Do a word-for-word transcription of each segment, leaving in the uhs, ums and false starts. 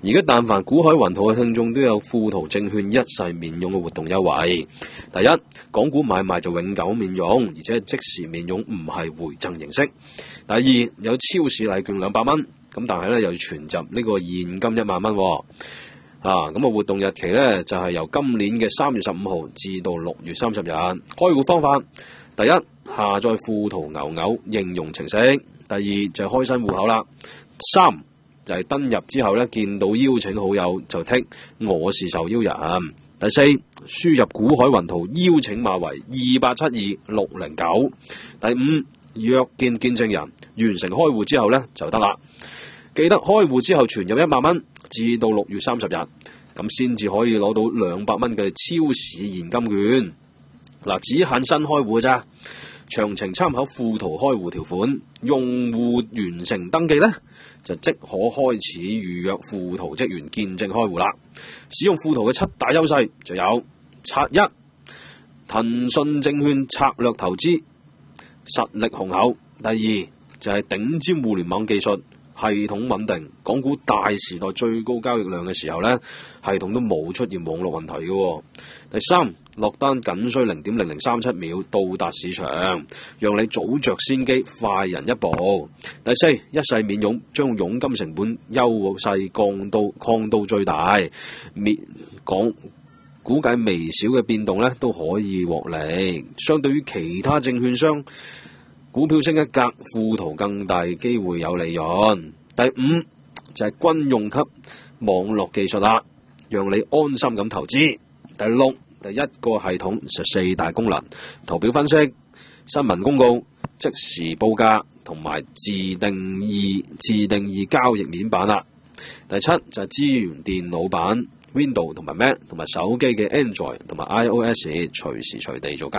而家但凡股海雲圖嘅聽眾都有富途證券一世免佣嘅活動優惠。第一，港股買賣就永久免佣，而且係即時免佣，唔係回贈形式。第二，有超市禮券兩百蚊，咁但係咧又要存入呢個現金一萬蚊。啊，咁啊活動日期咧就係、是、由今年嘅三月十五號至到六月三十日。開戶方法，第一，下載富途牛牛應用程式；第二就係開新戶口啦；三就係登入之後咧，見到邀請好友就剔我是受邀人；第四，輸入股海雲圖邀請碼為二八七二六零九；第五，約見見證人，完成開戶之後咧就得啦。記得開戶之後存入一萬蚊，至到六月三十日，咁先至可以攞到兩百蚊嘅超市現金券。嗱，只限新開戶咋，詳情參考富途開戶條款。用戶完成登記咧，就即可開始預約富途職員見證開戶啦。使用富途嘅七大優勢就有：拆一，騰訊證券策略投資，實力雄厚；第二就係、是、頂尖互聯網技術，系統穩定。港股大時代最高交易量嘅時候咧，系統都冇出現網絡問題嘅。第三，落單僅需零點零零三七秒到達市場，讓你早着先機，快人一步。第四，一世免佣，將佣金成本優勢降到降到最大，免講估計微小嘅變動咧都可以獲利。相對於其他證券商，股票升一格，富途更大機會有利潤。第五就係、是、軍用級網絡技術啦，讓你安心咁投資。第六，第一個系統就四大功能：圖表分析、新聞公告、即時報價同埋自定義自定義交易面板啦。第七就係資源電腦版 Windows 同埋 Mac 同埋手機嘅 Android 同埋 iOS 隨時隨地做交易。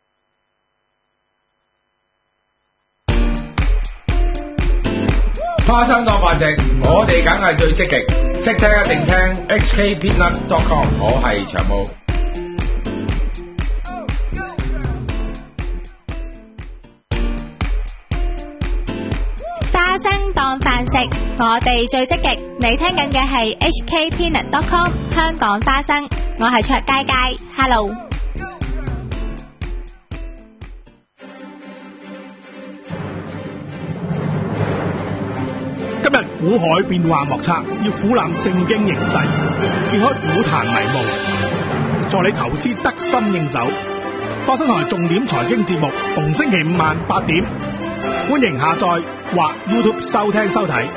花生當飯食，我哋梗係最積極，識聽一定聽 H K Peanut dot com， 我係長毛。 花生當飯食，我哋最積極。你聽緊嘅係 H K Peanut dot com 香港花生，我係卓佳佳 ，Hello。 今日股海變幻莫測，要俯覽正經形勢，揭開股壇迷霧，助你投資得心應手。花生台重點財經節目，逢星期五晚八點，歡迎下載或 YouTube 收聽收睇。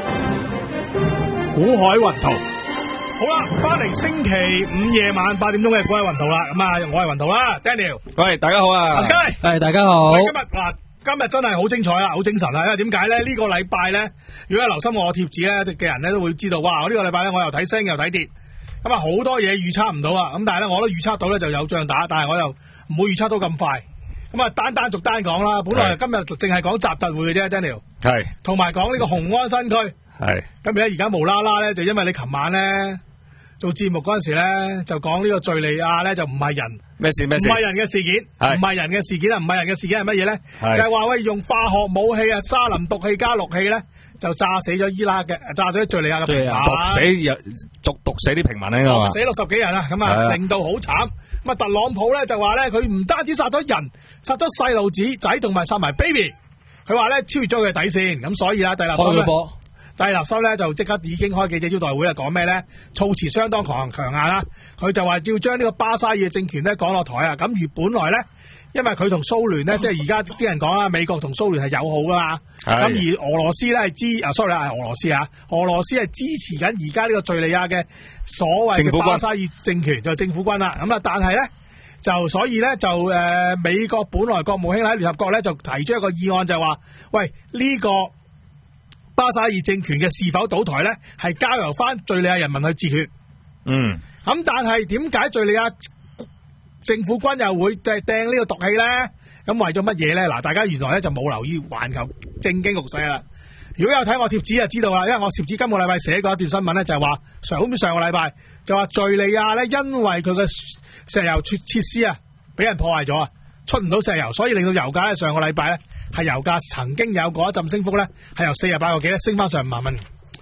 股海雲圖，好啦，翻嚟星期五夜晚八點鐘嘅股海雲圖啦。咁啊，我係雲圖啦 ，Daniel。 喂，大家好啊！ 阿佳， 係大家好。 今日嗱。今日真係好精彩啊，好精神啊！因為點解咧？呢、這個禮拜咧，如果有留心我貼紙咧嘅人咧，都會知道，哇！我、這、呢個禮拜咧，我又睇升又睇跌，咁啊好多嘢預測唔到啊！咁但係咧，我都預測到咧就有仗打，但係我又唔會預測到咁快。咁啊，單單逐單講啦。本來今日淨係講習特會嘅啫 ，Daniel。係。同埋講呢個雄安新區。係。咁而家而家無啦啦咧，就因為你琴晚咧做節目嗰陣時咧，就講呢個敘利亞咧就唔係人。咩事咩事？唔係人嘅事件，唔係人嘅事件啊！唔係人嘅事件係乜嘢咧？就係話喂，用化學武器啊，沙林毒氣加氯氣咧，就炸死咗伊拉克嘅，炸咗敘利亞嘅平民，毒死毒毒死啲平民咧，毒死六十幾人啊！咁啊，令到好慘。咁啊，特朗普咧就話咧，佢唔單止殺咗人，殺咗細路子仔，同埋殺埋 baby。佢話咧超越咗佢嘅底線，咁所以啊，蒂勒森咧，蒂勒森咧就即刻已經開記者招待會啊，講咩咧？措辭相當強強硬啦。佢就話要將呢個巴沙爾政權咧趕落台啊！咁而本來咧，因為佢同蘇聯咧，即係而家啲人講啦，美國同蘇聯係友好噶嘛。咁而俄羅斯咧係支啊 ，sorry 係俄羅斯啊，俄羅斯係支持緊而家呢個敘利亞嘅所謂嘅巴沙爾政權，就係政府軍啦。咁啊，但係咧就所以咧就誒、呃、美國本來國務卿喺聯合國咧就提出一個議案，就話喂呢、這個巴沙爾政權嘅是否倒台咧，係交由翻敘利亞人民去自決。嗯。咁但係點解敘利亞政府軍又會掟掟呢個毒氣咧？咁為咗乜嘢咧？嗱，大家原來咧就冇留意環球政經局勢啦。如果有睇我貼紙就知道啦，因為我貼紙今個禮拜寫過一段新聞咧，就係話上好似上個禮拜就話敘利亞咧，因為佢嘅石油設設施啊俾人破壞咗啊，出唔到石油，所以令到油價咧上個禮拜咧係油價曾經有過一陣升幅咧，係由四十八個幾咧升翻上五萬蚊。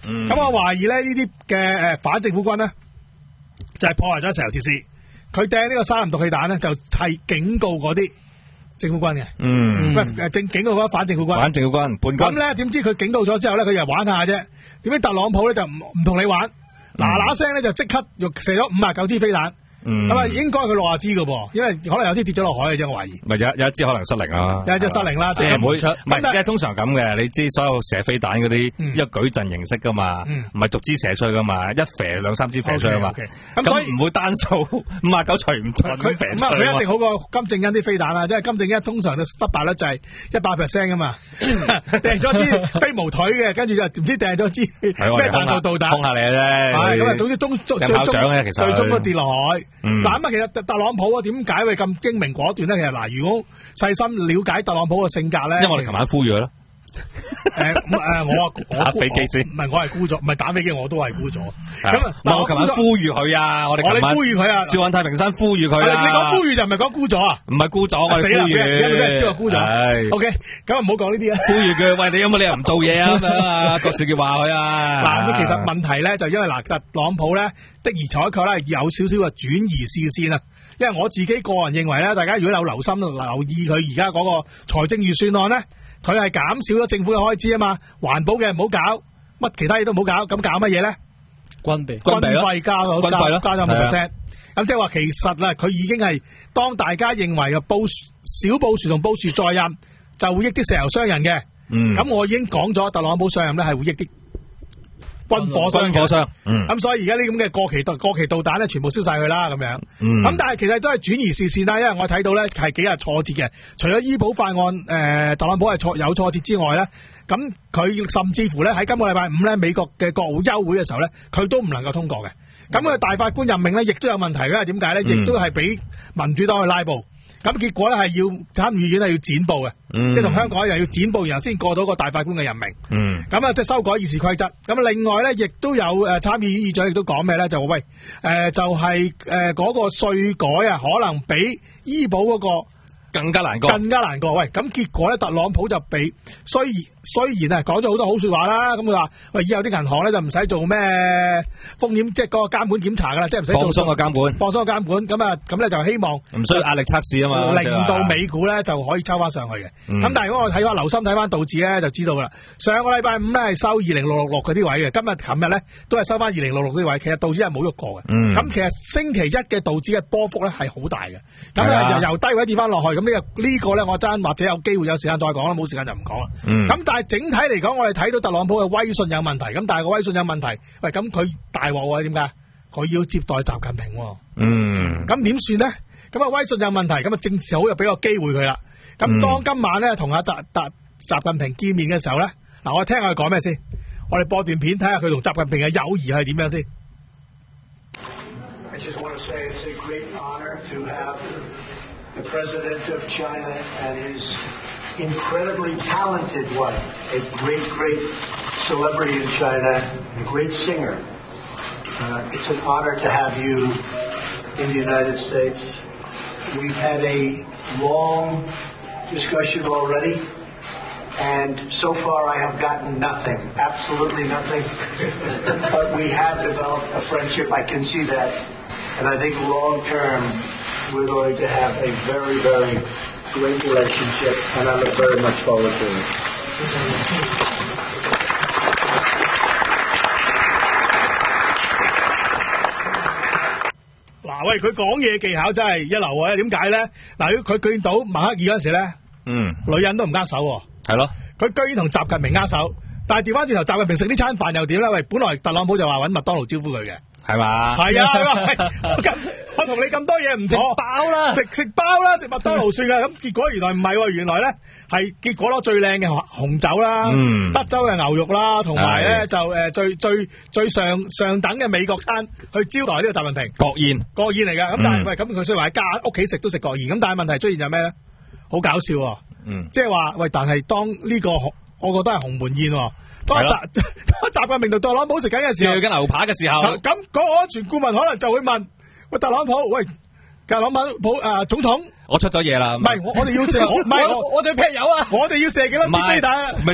咁、嗯、我懷疑咧呢啲嘅誒反政府軍呢，就係、是、破壞咗石油設施。佢掟呢個沙林毒氣彈咧，就係警告嗰啲政府軍嘅。嗯，誒正警告嗰啲反政府軍。反政府軍叛軍。咁咧點知佢警告咗之後咧，佢又玩下啫。點解特朗普咧就唔唔同你玩？嗱嗱聲咧就即刻又射咗五十九支飛彈。咁啊，應該佢六十支噶噃，因為可能有啲跌咗落海嘅啫，我懷疑。咪有有一支可能失靈啦，有一支失靈啦，即係唔會出。唔係，即係通常咁嘅，你知所有射飛彈嗰啲一舉陣形式噶嘛，唔係逐支射出去噶嘛，一射兩三支射出去嘛。咁所以唔會單數五十九除唔準。佢咁啊，佢一定好過金正恩啲飛彈啦，因為金正恩通常嘅失敗率就係一百 percent 噶嘛，掟咗支飛毛腿嘅，跟住就唔知掟咗支咩彈道導彈，空下你啫。係咁啊，總之終最終最終都跌落海。嗱咁啊，其實特特朗普啊，點解會咁精明果斷咧？其實嗱，如果細心了解特朗普嘅性格咧，因為我哋琴晚呼籲佢咯。誒咁誒，我我打飛機先，唔係我係沽咗，唔係打飛機我都係沽咗。咁啊，我琴晚呼籲佢啊，我哋我哋呼籲佢啊，笑運太平山呼籲佢啊。你講呼籲就唔係講沽咗啊？唔係沽咗，我係呼籲。而家俾人知我沽咗。O K，咁啊唔好講呢啲啊。呼籲佢，喂，你有冇理由唔做嘢啊？咁樣啊，郭少傑話佢啊。嗱咁其實問題咧就因為嗱特朗普咧的而且確咧有少少嘅轉移視線啊。因為我自己個人認為咧，大家如果有留心留意佢而家嗰個財政預算案咧。佢係減少咗政府嘅開支啊嘛，環保嘅唔好搞，乜其他嘢都唔好搞，咁搞乜嘢咧？軍備軍費加咗加加咗五 percent， 咁即係話其實啦，佢已經係當大家認為嘅布小布殊同布殊在任就會益啲石油商人嘅，咁、嗯、我已經講咗特朗普上任咧係會益啲軍火商嘅，咁、嗯、所以而家呢啲咁嘅過期過期導彈咧，全部燒晒佢啦咁樣。咁、嗯、但係其實都係轉移視線啦，因為我睇到咧係幾日挫折嘅。除咗醫保法案誒、呃，特朗普係挫有挫折之外咧，咁佢甚至乎咧喺今個禮拜五咧，美國嘅國會休會嘅時候咧，佢都唔能夠通過嘅。咁佢大法官任命咧，亦都有問題嘅。點解咧？亦都係俾民主黨去拉布。咁結果咧係要參議院係要剪布嘅，即係同香港一樣要剪布，然後先過到個大法官嘅任命。咁啊，即係修改議事規則。咁另外咧，亦都有誒參議院議長亦都講咩咧？就話喂，誒、呃、就係誒嗰個稅改啊，可能比醫保嗰、那個。更加難過，更加難過。喂，咁結果咧，特朗普就俾雖然雖然啊講咗好多好說話啦，咁佢話喂，以後啲銀行咧就唔使做咩風險，即係嗰個監管檢查噶啦，即係唔使做放鬆個監管，放鬆個監管。咁啊，咁咧就希望唔需要壓力測試啊嘛，令到美股咧就可以抽翻上去嘅。咁、嗯、但係如果我睇翻留心睇翻道指咧，就知道噶啦。上個禮拜五咧係收二零六六六嗰啲位嘅，今日琴日咧都係收翻二零六六啲位。其實道指係冇喐過嘅。咁、嗯、其實星期一嘅道指嘅波幅咧係好大嘅。咁啊由由低位跌翻落去。咁呢、這個呢個咧，我真或者有機會有時間再講啦，冇時間就唔講啦。咁、嗯、但係整體嚟講，我哋睇到特朗普嘅威信有問題。咁但係個威信有問題，喂，咁佢大鑊喎？點解？佢要接待習近平。嗯。咁點算咧？咁啊威信有問題，咁啊政治好又俾個機會佢啦。咁當今晚咧同阿習習習近平見面嘅時候咧，嗱我聽下佢講咩先。我哋播段片睇下佢同習近平嘅友誼係點樣先。I just want to say it's a great honor to have the President of China and his incredibly talented wife, a great, great celebrity in China, a great singer. Uh, it's an honor to have you in the United States. We've had a long discussion already, and so far I have gotten nothing, absolutely nothing. But we have developed a friendship, I can see that, and I think long term, we're going to have a very, very great relationship, and I look very much forward to it. 嗱，喂，佢講嘢技巧真係一流啊！點解咧？嗱，如果佢見到默克爾嗰陣時咧，嗯，女人都唔握手喎，係咯，佢居然同習近平握手，但係調翻轉頭，習近平食呢餐飯又點咧？喂，本來特朗普就話揾麥當勞招呼佢嘅。係嘛？係啊，係嘛？我同你咁多嘢唔食飽啦，食食包啦，食麥當勞算啦。咁結果原來唔係喎，原來咧係結果攞最靚嘅紅酒啦，嗯、德州嘅牛肉啦，同埋咧就誒最最最上上等嘅美國餐去招待呢個習近平。國宴，國宴嚟㗎。咁但係喂，咁佢雖然話喺家屋企食都食國宴，咁但係問題出現就係咩咧？好搞笑喎！嗯，即係話喂，但係當呢個我覺得係鴻門宴喎。當習當習近平同特朗普食緊嘅時候，食緊牛扒嘅時候，咁嗰個安全顧問可能就會問：喂，特朗普，喂，特朗普誒總統，我出咗嘢啦。唔係，我我哋要射，唔係我我哋劈友啊，我哋要射幾多支飛彈？唔係就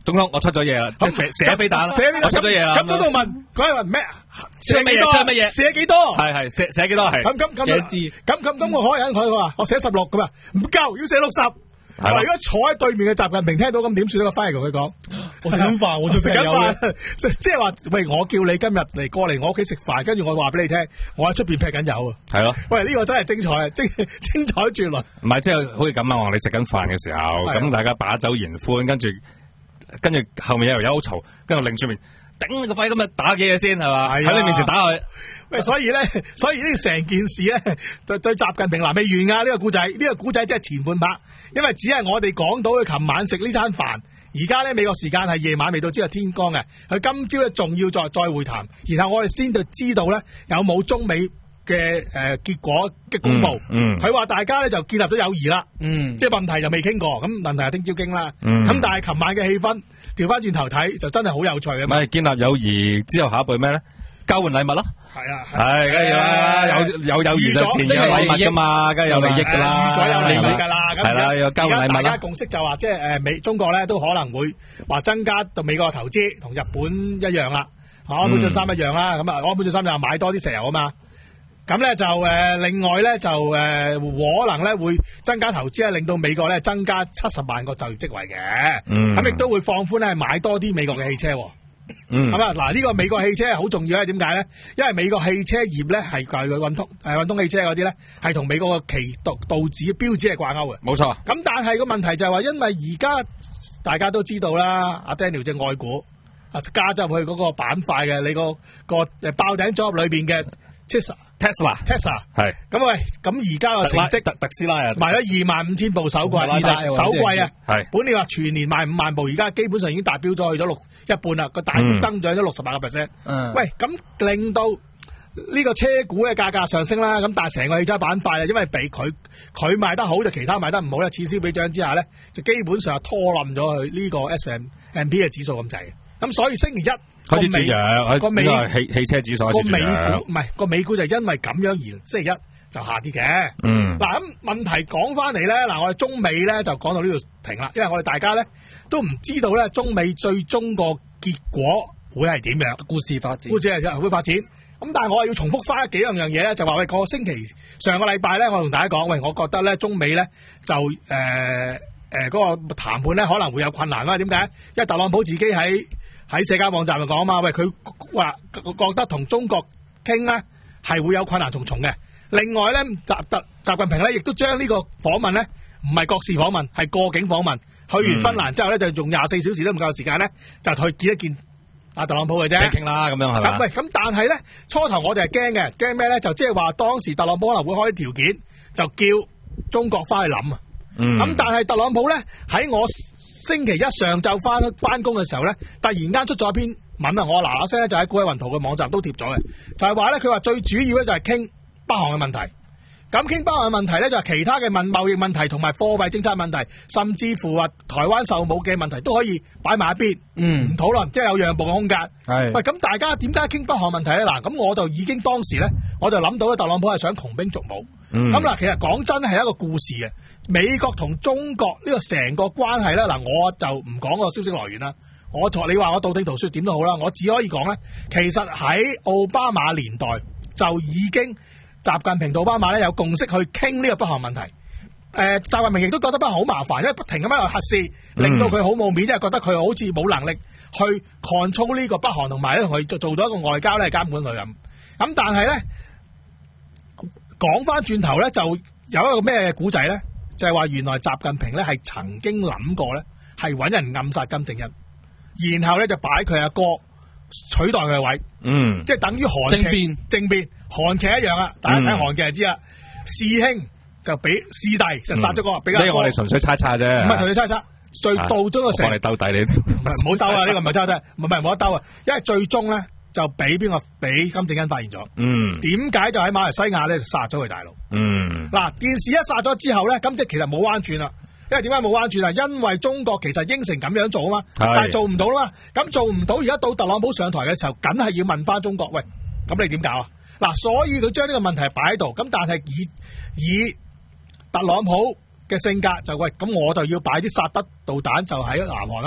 總統我出咗嘢啦，射咗飛彈啦， 射咗我出咗嘢啦。 咁嗰度問佢係話咩？ 射乜嘢？射乜嘢？ 射幾多？ 係係射射幾多？係咁咁咁咁咁咁咁我可以忍佢話我寫十六咁啊，唔夠要寫六十。嗱，如果坐喺對面嘅習近平聽到咁點算呢？個翻嚟同佢講，我食緊飯，我仲食緊飯，即係話喂，我叫你今日嚟過嚟我屋企食飯，跟住我話俾你聽，我喺出邊劈緊油啊！係咯，喂，呢個真係精彩啊，精精彩絕倫。 唔係即係好似咁啊！我哋食緊飯嘅時候，咁大家把酒言歡，跟住跟住後面有條友好嘈，跟住擰出面頂你個肺咁啊，打幾嘢先係嘛？喺你面前打佢。 喂，所以咧，所以呢成件事咧，對對習近平嗱未完啊！呢個古仔，呢個古仔真係前半 part，因為只係我哋講到佢琴晚食呢餐飯，而家咧美國時間係夜晚未到，朝日天光嘅，佢今朝咧仲要再再會談，然後我哋先就知道咧有冇中美嘅誒、呃、結果嘅公佈。嗯，佢、嗯、話大家咧就建立咗友誼啦。嗯，即係問題就未傾過，咁問題係聽朝傾啦。嗯，咁但係琴晚嘅氣氛調翻轉頭睇就真係好有趣啊！ 咪建立友誼之後下一步咩咧？交換禮物咯。係啊， 係梗係要啦，有有友誼就自然有禮物噶嘛，梗係有利益噶啦， 預咗有利益噶啦， 係啦，有交換禮物啦。 大家共識就話，即係誒美中國咧都可能會話增加到美國嘅投資，同日本一樣啦，安倍晉三一樣啦。咁啊，安倍晉三就買多啲石油啊嘛。咁咧就誒，另外咧就誒，可能咧會增加投資咧，令到美國咧增加七十萬個就業職位嘅。咁亦都會放寬咧買多啲美國嘅汽車。嗯，咁啊，嗱呢個美國汽車係好重要咧，點解咧？因為美國汽車業咧係佢運通誒運通汽車嗰啲咧係同美國嘅旗道道指標誌係掛鈎嘅。冇錯。咁但係個問題就係話，因為而家大家都知道啦，阿 Daniel 隻愛股啊加入去嗰個板塊嘅，你個個誒爆頂組合裏邊嘅 Tesla Tesla Tesla 係。 咁喂，咁而家個成績特特斯拉啊， 賣咗二萬五千部首季，首季啊， 係。 本你話全年賣五萬部，而家基本上已經達標咗去咗六一半啦，個大幅增長咗六十八個 percent。嗯，喂，咁令到呢個車股嘅價格上升啦，咁但係成個汽車板塊啊，因為俾佢佢賣得好，就其他賣得唔好咧，此消彼長之下咧，就基本上係拖冧咗佢呢個 S and P 嘅指數咁滯嘅。咁所以星期一開始轉弱，個美汽汽車指數個美股唔係個美股就因為咁樣而星期一就下跌嘅。嗯，嗱咁問題講翻嚟咧，嗱我哋中美咧就講到呢度停啦，因為我哋大家咧都唔知道咧中美最終個結果會係點樣，故事發展，故事係會發展。咁但係我係要重複翻幾樣樣嘢咧，就話喂個星期上個禮拜咧，我同大家講，喂我覺得咧中美咧就誒誒嗰個談判咧可能會有困難啦。點解？因為特朗普自己喺喺社交網站度講啊嘛，喂佢話覺得同中國傾咧係會有困難重重嘅。另外咧，習特習近平咧亦都將呢個訪問咧唔係國事訪問，係過境訪問。去完芬蘭之後咧，就用廿四小時都唔夠時間咧，就去見一見阿特朗普嘅啫。 傾啦，咁樣係咪？ 喂，咁但係咧，初頭我哋係驚嘅，驚咩咧？就即係話當時特朗普可能會開條件，就叫中國翻去諗啊。咁、嗯、但係特朗普咧喺我星期一上晝翻翻工嘅時候咧，突然間出咗一篇文啊，我嗱嗱聲咧就喺古偉雲圖嘅網站都貼咗嘅，就係話咧佢話最主要咧就係傾北韓嘅問題。咁傾北韓嘅問題咧就係其他嘅問貿易問題同埋貨幣政策問題，甚至乎話台灣售武嘅問題都可以擺埋一邊，唔討論，即係有讓步嘅空間。係喂，咁大家點解傾北韓問題咧？嗱，咁我就已經當時咧，我就諗到咧，特朗普係想窮兵黷武。咁嗱、嗯，其實講真係一個故事嘅，美國同中國呢個成個關係咧，嗱，我就唔講個消息來源啦。我同你話我道聽途說點都好啦，我只可以講咧，其實喺奧巴馬年代就已經習近平同奧巴馬咧有共識去傾呢個北韓問題。誒、呃，習近平亦都覺得北韓好麻煩，因為不停咁喺度核試，令到佢好冇面，因為覺得佢好似冇能力去 control 呢個北韓，同埋咧同佢做做到一個外交咧監管佢咁。咁但係咧。講翻轉頭咧，就有一個咩古仔咧，就係、是、話原來習近平咧係曾經諗過咧，係搵人暗殺金正恩，然後咧就擺佢阿哥取代佢嘅位，嗯，即係等於韓劇政變，政變韓劇一樣啊！大家睇韓劇就知啦，師、嗯、兄就俾師弟就殺咗個比較， 呢個我哋純粹猜測啫，唔係純粹猜測，最到咗個成， 我哋鬥底你， 唔好鬥啊！呢個唔係猜測，唔係唔好得鬥啊！因為最終咧。就俾邊個俾金正恩發現咗？嗯，點解就喺馬來西亞咧殺咗佢大佬？嗯，嗱，件事一殺咗之後咧，咁即係其實冇彎轉啦。因為點解冇彎轉啊？因為中國其實應承咁樣做啊嘛，但係做唔到啦嘛。咁做唔到，而家到特朗普上台嘅時候，梗係要問翻中國，喂，咁你點搞啊？嗱，所以佢將呢個問題擺喺度，咁但係以以特朗普嘅性格就喂，咁我就要擺啲薩德導彈就喺南韓啦。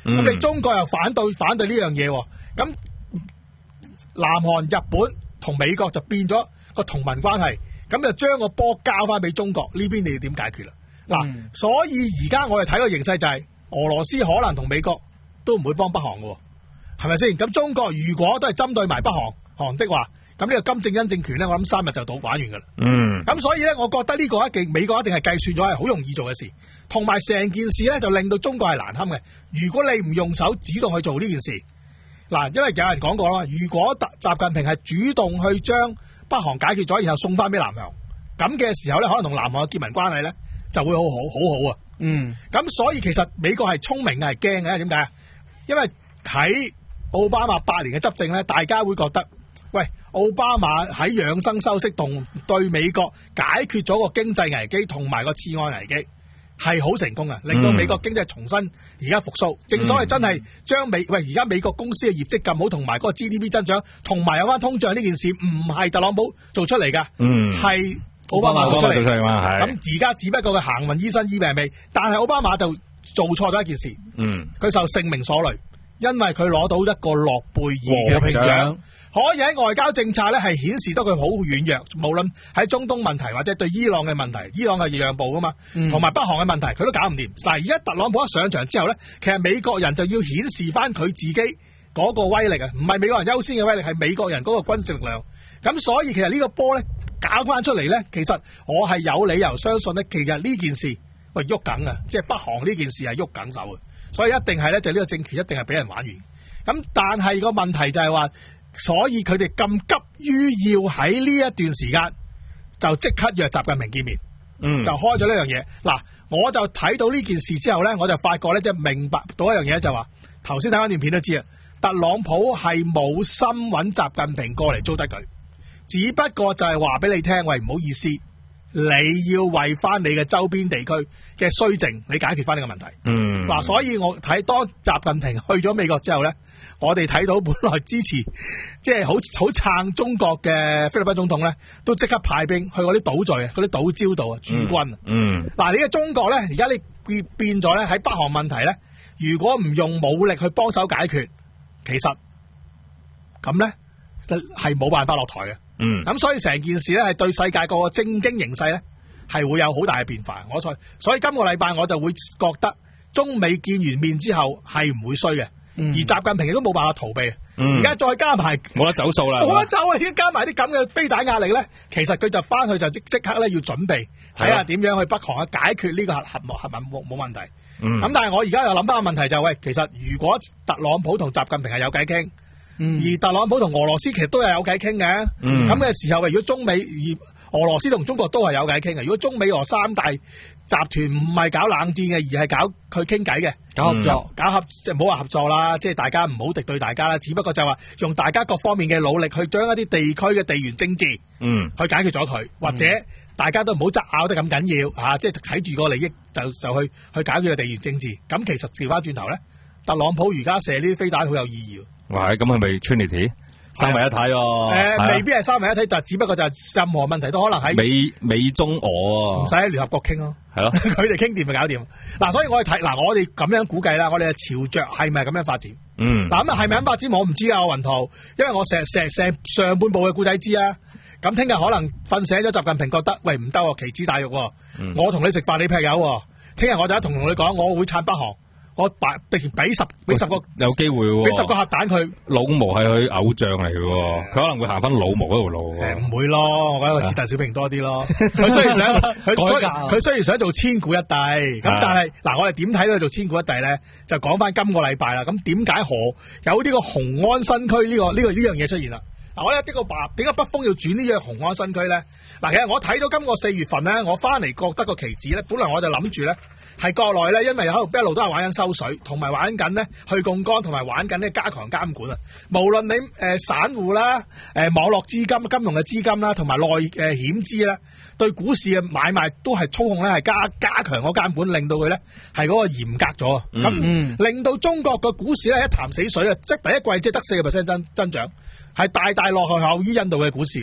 咁、嗯、你中國又反對反對呢樣嘢，咁南韓、日本同美國就變咗個同盟關係，咁就將個波交翻俾中國呢邊，你要點解決啦？嗱、嗯，所以而家我哋睇個形勢就係、是、俄羅斯可能同美國都唔會幫北韓嘅，係咪先？咁中國如果都係針對埋北韓韓的話，咁呢個金正恩政權咧，我諗三日就到玩完噶啦。嗯，咁所以咧，我覺得呢個一定美國一定係計算咗係好容易做嘅事，同埋成件事咧就令到中國係難堪嘅。如果你唔用手主動去做呢件事，嗱，因為有人講過啦，如果習習近平係主動去將北韓解決咗，然後送翻俾南韓，咁嘅時候咧，可能同南韓嘅結盟關係咧就會好好好好啊。嗯，咁所以其實美國係聰明嘅，係驚嘅，點解？因為睇奧巴馬八年嘅執政咧，大家會覺得，喂，奧巴馬喺養生修飾同對美國解決咗個經濟危機同埋個次按危機係好成功啊，令到美國經濟重新而家復甦。嗯、正所謂真係將美喂而家美國公司嘅業績咁好，同埋嗰個 G D P 增長，同埋有翻通脹呢件事，唔係特朗普做出嚟噶，係、嗯、奧巴馬做出嚟。咁而家只不過佢行運醫生醫病未，但係奧巴馬就做錯咗一件事，佢、嗯、受性命所累，因為佢攞到一個諾貝爾嘅評獎。可以喺外交政策咧係顯示得佢好軟弱，無論喺中東問題或者對伊朗嘅問題，伊朗係讓步噶嘛，同埋、嗯、北韓嘅問題佢都搞唔掂。但係而家特朗普一上場之後咧，其實美國人就要顯示翻佢自己嗰個威力啊，唔係美國人優先嘅威力，係美國人嗰個軍事力量。咁所以其實呢個波咧搞翻出嚟咧，其實我係有理由相信咧，其實呢件事喂喐緊啊，即係北韓呢件事係喐緊手嘅，所以一定係咧就呢個政權一定係俾人玩完。咁但係個問題就係話。所以佢哋咁急於要喺呢一段時間就即刻約習近平見面，嗯，就開咗呢樣嘢。嗱，我就睇到呢件事之後咧，我就發覺咧，即係明白到一樣嘢，就話頭先睇翻段片都知啊，特朗普係冇心揾習近平過嚟糟質佢，只不過就係話俾你聽，喂，唔好意思，你要為翻你嘅周邊地區嘅衰政，你解決翻呢個問題。嗯，嗱，所以我睇當習近平去咗美國之後咧。我哋睇到本來支持即係好好撐中國嘅菲律賓總統咧，都即刻派兵去嗰啲島嶼啊，嗰啲島礁度啊駐軍。嗯，嗱，你嘅中國咧，而家你變變咗咧喺北韓問題咧，如果唔用武力去幫手解決，其實咁咧係冇辦法落台嘅。嗯，咁所以成件事咧係對世界個政經形勢咧係會有好大嘅變化。我所所以今個禮拜我就會覺得中美見完面之後係唔會衰嘅。嗯、而習近平亦都冇辦法逃避，而家、嗯、再加埋冇得走數啦，冇得走啊！而家加埋啲咁嘅飛彈壓力咧，其實佢就翻去就即即刻咧要準備睇下點樣去北韓解決呢個核核核核冇冇問題。咁、嗯、但係我而家又諗翻個問題就係、是、喂，其實如果特朗普同習近平係有偈傾，嗯、而特朗普同俄羅斯其實都係有偈傾嘅，咁嘅、嗯、時候，如果中美而俄羅斯同中國都係有偈傾嘅，如果中美俄三大集團唔係搞冷戰嘅，而係搞佢傾偈嘅，搞合作，嗯、搞合即係唔好話合作啦，即係大家唔好敵對大家啦，只不過就係話用大家各方面嘅努力去將一啲地區嘅地緣政治，嗯，去解決咗佢，或者大家都唔好爭拗得咁緊要嚇，即係睇住個利益就就去去解決個地緣政治。咁其實調翻轉頭咧，特朗普而家射呢啲飛彈好有意義。哇！咁係咪 Trinity？三位一體喎，誒、呃啊、未必係三位一體，就只不過就係任何問題都可能喺美美中俄，唔使喺聯合國傾咯，係咯，佢哋傾掂咪搞掂。嗱，所以我哋睇嗱，我哋咁樣估計啦，我哋係朝着係咪咁樣發展？嗯，嗱咁啊係咪咁發展？我唔知啊，雲圖，因為我成成成上半部嘅故仔知啊。咁聽日可能瞓醒咗，習近平覺得喂唔得喎，棋子大肉喎，嗯、我同你食飯你劈友喎，聽日我就一同同你講，我會撐北韓。我擺俾十俾十個有機會喎，俾十個核彈佢。老毛係佢偶像嚟嘅喎，佢可能會行翻老毛嗰條路。誒唔會咯，我覺得個是但小平多啲咯。佢雖然想佢雖佢雖然想做千古一帝，咁但係嗱，我哋點睇到佢做千古一帝咧？就講翻今個禮拜啦。咁點解何有呢個雄安新區呢個呢個呢樣嘢出現啦？嗱，我咧呢個白點解北風要轉呢樣雄安新區咧？嗱，其實我睇到今個四月份咧，我翻嚟覺得個棋子咧，本來我就諗住咧。係國內咧，因為喺度一路都係玩緊收水，同埋玩緊咧去槓桿，同埋玩緊咧加強監管啊！無論你誒、呃、散戶啦、誒、呃、網絡資金、金融嘅資金啦，同埋內誒險資咧，對股市嘅買賣都係操控咧，係加加強個監管，令到佢咧係嗰個嚴格咗，咁、嗯、令到中國個股市咧一潭死水啊！即係第一季即係得四個 percent 增增長，係大大落後後於印度嘅股市嘅。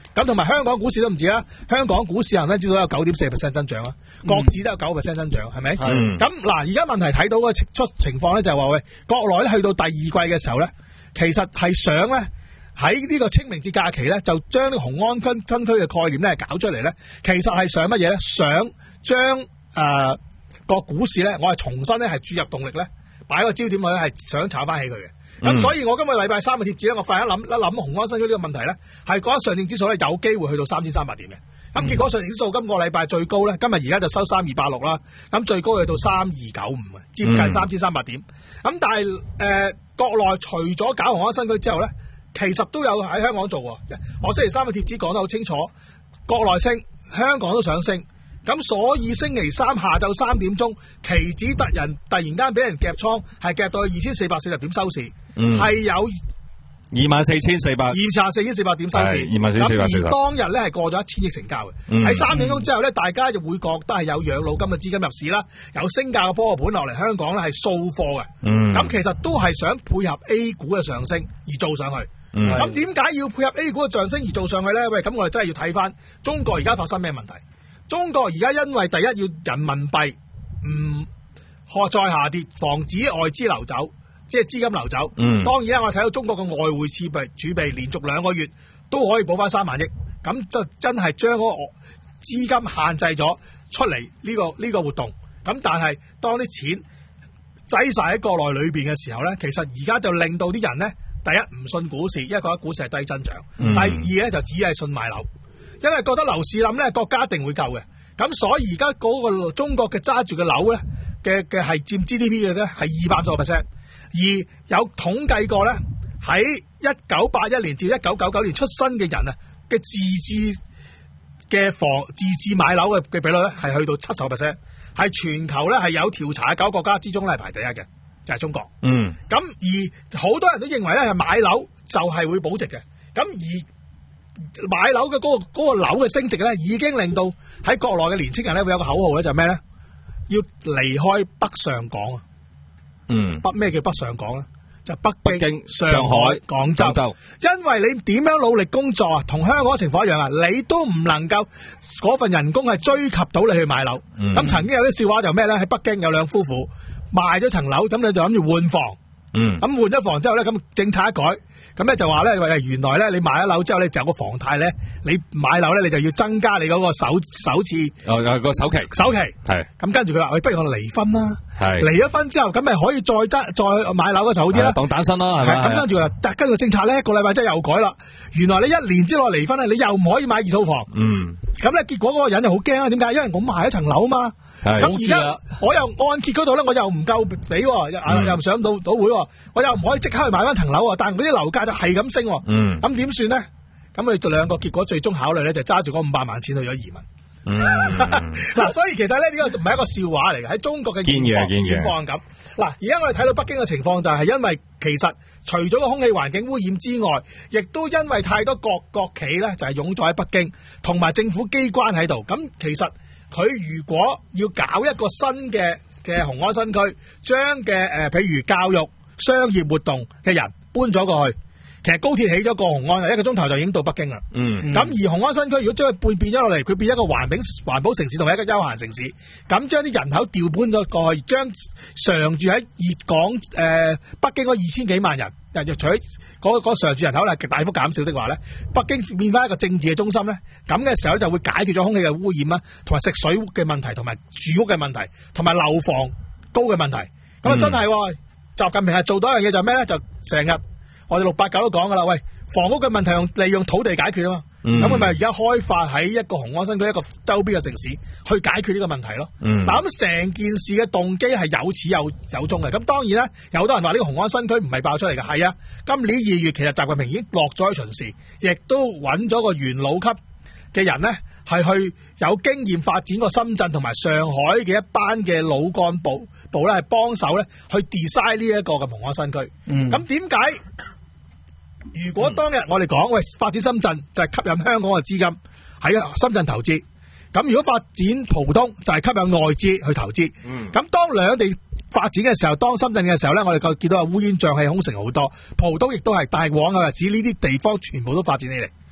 咁同埋香港股市都唔止啦，香港股市恒生指數有九點四 percent 增長啊，國指都有九 percent 增長，係咪？ 嗯咁嗱，而家問題睇到個出情況咧，就係話喂，國內咧去到第二季嘅時候咧，其實係想咧喺呢個清明節假期咧，就將呢個雄安新新區嘅概念咧搞出嚟咧，其實係想乜嘢咧？想將誒個股市咧，我係重新咧係注入動力咧，擺個焦點去咧，係想炒翻起佢嘅。咁、嗯、所以我今個禮拜三嘅貼紙咧，我快一諗一諗雄安新區呢個問題咧，係覺得上證指數咧有機會去到三千三百點嘅。咁、嗯、結果上證指數今個禮拜最高咧，今日而家就收三二八六啦，咁最高去到三二九五啊，接近三千三百點。咁、嗯、但係誒、呃、國內除咗搞雄安新區之後咧，其實都有喺香港做喎。我星期三嘅貼紙講得好清楚，國內升，香港都想升。咁所以星期三下晝三點鐘，期指突然突然間俾人夾倉，係夾到去二千四百四十點收市，係、嗯、有二萬四千四百二十四千四百點收市， 二萬四千四百四十。 咁而當日咧係過咗一千億成交嘅，喺三、嗯、點鐘之後咧，大家就會覺得係有養老金嘅資金入市啦，有升價嘅波盤落嚟香港咧係掃貨嘅。咁、嗯、其實都係想配合 A 股嘅上升而做上去。咁點解要配合 A 股嘅上升而做上去咧？喂，咁我哋真係要睇翻中國而家發生咩問題？中國而家因為第一要人民幣唔可再下跌，防止外資流走，即係資金流走。嗯，當然啦，我睇到中國嘅外匯儲備儲備連續兩個月都可以補翻三萬億，咁就真係將嗰個資金限制咗出嚟呢個呢個活動。咁但係當啲錢擠晒喺國內裏邊嘅時候咧，其實而家就令到啲人咧，第一唔信股市，因為覺得股市係低增長；嗯、第二咧就只係信買樓。因為覺得樓市冧咧，國家一定會救嘅，咁所以而家嗰個中國嘅揸住嘅樓咧嘅嘅係佔 G D P 嘅咧係二百多個 percent， 而有統計過咧喺一九八一年至一九九九年出生嘅人啊嘅自置嘅房自置買樓嘅嘅比率咧係去到七十個 percent， 係全球咧係有調查嘅九個國家之中咧係排第一嘅，就係、是、中國。嗯，咁而好多人都認為咧係買樓就係會保值嘅，咁而買樓嘅嗰個嗰個樓嘅升值咧，已經令到喺國內嘅年青人咧會有個口號咧，就係咩咧？要離開北上廣啊！嗯，北咩叫北上廣咧？就北京、北京上海、廣州。廣州。因為你點樣努力工作啊，同香港嘅情況一樣啊，你都唔能夠嗰份人工係追及到你去買樓。咁、嗯、曾經有啲笑話就咩咧？喺北京有兩夫婦賣咗層樓，咁你就諗住換房。嗯。咁換咗房之後咧，咁政策一改。咁咧就話咧，喂，原來咧你買咗樓之後咧就有個房貸咧，你買樓咧你就要增加你嗰個首首次哦有個首期首期係。咁跟住佢話，喂，不如我哋離婚啦，係離咗婚之後咁咪可以再爭再買樓嘅時候好啲啦，當單身啦係咪？咁跟住話，但跟住政策咧，一個禮拜真係又改啦，原來你一年之內離婚咧，你又唔可以買二套房。嗯。咁咧結果嗰個人就好驚啊！點解？因為我買一層樓嘛。咁而家我又按揭嗰度咧，我又唔夠俾，又又上到到會，我又唔可以即刻去買翻層樓，但係嗰啲樓價就係咁升。嗯，咁點算咧？咁佢哋兩個結果最終考慮咧，就揸住嗰五百萬錢去咗移民。嗯，嗱，所以其實咧呢個唔係一個笑話嚟嘅，喺中國嘅現況現況咁。嗱，而家我哋睇到北京嘅情況就係因為其實除咗個空氣環境污染之外，亦都因為太多國國企咧就係湧咗喺北京，同埋政府機關喺度。咁其實佢如果要搞一個新嘅嘅雄安新區，將嘅誒譬如教育、商業活動嘅人搬咗過去。其實高鐵起咗個雄安，一個鐘頭就已經到北京啦。嗯，咁而雄安新區如果將佢變變咗落嚟，佢變一個環保環保城市同埋一個休閒城市，咁將啲人口調搬咗過去，將常住喺粵港誒北京嗰二千幾萬人，人若除嗰嗰常住人口係大幅減少的話咧，北京變翻一個政治嘅中心咧，咁嘅時候咧就會解決咗空氣嘅污染啦，同埋食水嘅問題，同埋住屋嘅問題，同埋樓房高嘅問題。咁啊真係，習近平係做到一樣嘢就係咩咧？就成日。我哋六八九都講噶啦，喂，房屋嘅問題用利用土地解決啊嘛，咁佢咪而家開發喺一個雄安新區一個周邊嘅城市去解決呢個問題咯。嗱咁成件事嘅動機係有始有有終嘅。咁當然咧，有好多人話呢個雄安新區唔係爆出嚟嘅，係啊，今年二月其實習近平已經落咗去巡視，亦都揾咗個元老級嘅人咧，係去有經驗發展過深圳同埋上海嘅一班嘅老幹部部咧，係幫手咧去 design 呢一個嘅雄安新區。咁點解？如果當日我哋講喂發展深圳就係吸引香港嘅資金喺深圳投資，咁如果發展浦東就係吸引外資去投資，咁、嗯、當兩地發展嘅時候，當深圳嘅時候咧，我哋就見到啊烏煙瘴氣、空城好多，浦東亦都係，但係往後日子呢啲地方全部都發展起嚟，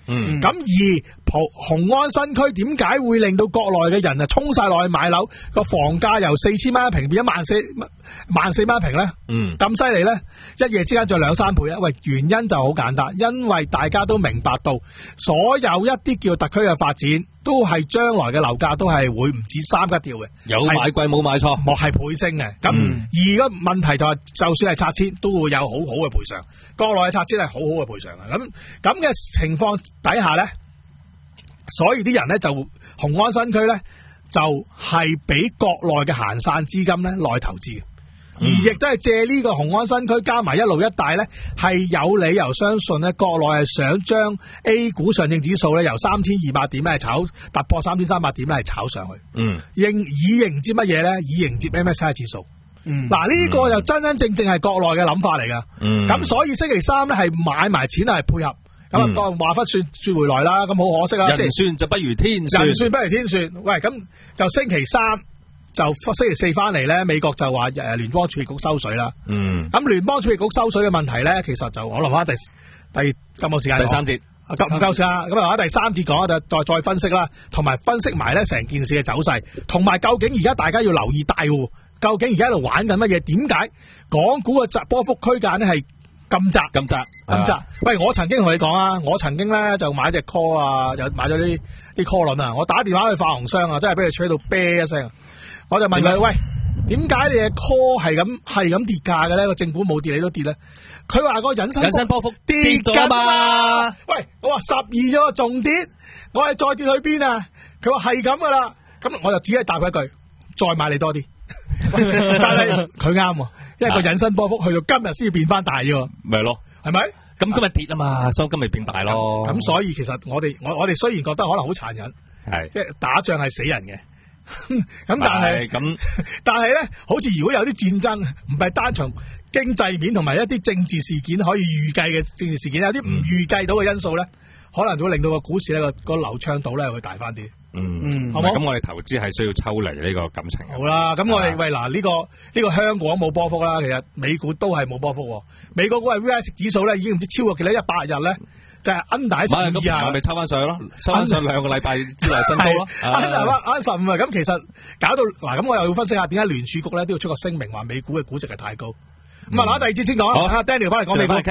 嗯， 咁而浦雄安新區點解會令到國內嘅人啊衝晒落去買樓？個房價由四千蚊一平變一萬四萬四蚊一平咧？ 嗯， 咁犀利咧，一夜之間就兩三倍啊！喂，原因就好簡單，因為大家都明白到，所有一啲叫特區嘅發展，都係將來嘅樓價都係會唔止三級調嘅， 有買貴冇買錯， 莫係倍升嘅。咁、嗯、而個問題就係、是，就算係拆遷，都會有好好嘅賠償。國內嘅拆遷係好好嘅賠償嘅。咁咁嘅情況底下咧，所以啲人咧就雄安新區咧就係俾國內嘅閒散資金咧來投資。而亦都係借呢個雄安新區加埋一路一帶咧，係有理由相信咧，國內係想將 A 股上證指數咧由三千二百點咧係炒突破三千三百點咧係炒上去。嗯，應以迎接乜嘢咧？以迎接 M S C I 指數。嗯，嗱呢、這個就真真正正係國內嘅諗法嚟噶。嗯，咁所以星期三咧係買埋錢係配合。咁啊，當話翻說說回來啦，咁好可惜啦。 人算就不如天算， 人算不如天算。喂，咁就星期三。就星期四翻嚟咧，美國就話誒聯邦儲備局收水啦。嗯，咁聯邦儲備局收水嘅問題咧，其實就我留翻第第今個時間第三節， 夠唔夠時間？咁啊，第三節講就再再分析啦，同埋分析埋咧成件事嘅走勢，同埋究竟而家大家要留意大戶，究竟而家喺度玩緊乜嘢？點解港股嘅窄波幅區間咧係咁窄？ 咁窄， 咁窄？喂，我曾經同你講啊，我曾經咧就買隻 call 啊，又買咗啲啲 call 輪啊，我打電話去發行商啊，真係俾佢吹到啤一聲。我就問佢：喂，點解你嘅 call 係咁係咁跌價嘅咧？個政府冇跌，你都跌咧？佢話個引伸引伸波幅跌咗嘛？喂，我話十二咗仲跌，我係再跌去邊啊？佢話係咁噶啦，咁我就只係答佢一句：再買你多啲。但係佢啱，因為個引伸波幅去到今日先要變翻大啫。 咪咯， 係咪？ 咁今日跌啊嘛，所以今日變大咯。 咁所以其實我哋我我哋雖然覺得可能好殘忍，係即係打仗係死人嘅。咁但係咁，但係咧，好似如果有啲戰爭，唔係單從經濟面同埋一啲政治事件可以預計嘅政治事件，有啲唔預計到嘅因素咧，可能會令到個股市咧個個流暢度咧會大翻啲。 嗯，好冇？咁我哋投資係需要抽離呢個感情。 好啦，咁我哋喂嗱呢個呢個香港冇波幅啦，其實美股都係冇波幅。美國股係 V I X 指數咧已經唔知超過幾多一百日咧。就係 under 十五以下， 咪抽翻上去咯，抽翻上兩個禮拜之內新高咯。 under 十五啊，咁其實搞到嗱，咁我又要分析下點解聯儲局咧都要出個聲明話美股嘅估值係太高。咁啊，嗱第二節先講，阿 Daniel 翻嚟講美股。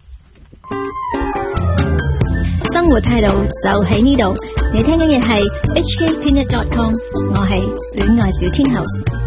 生活態度就喺呢度，你聽緊嘅係 H K Peanut dot com， 我係戀愛小天后。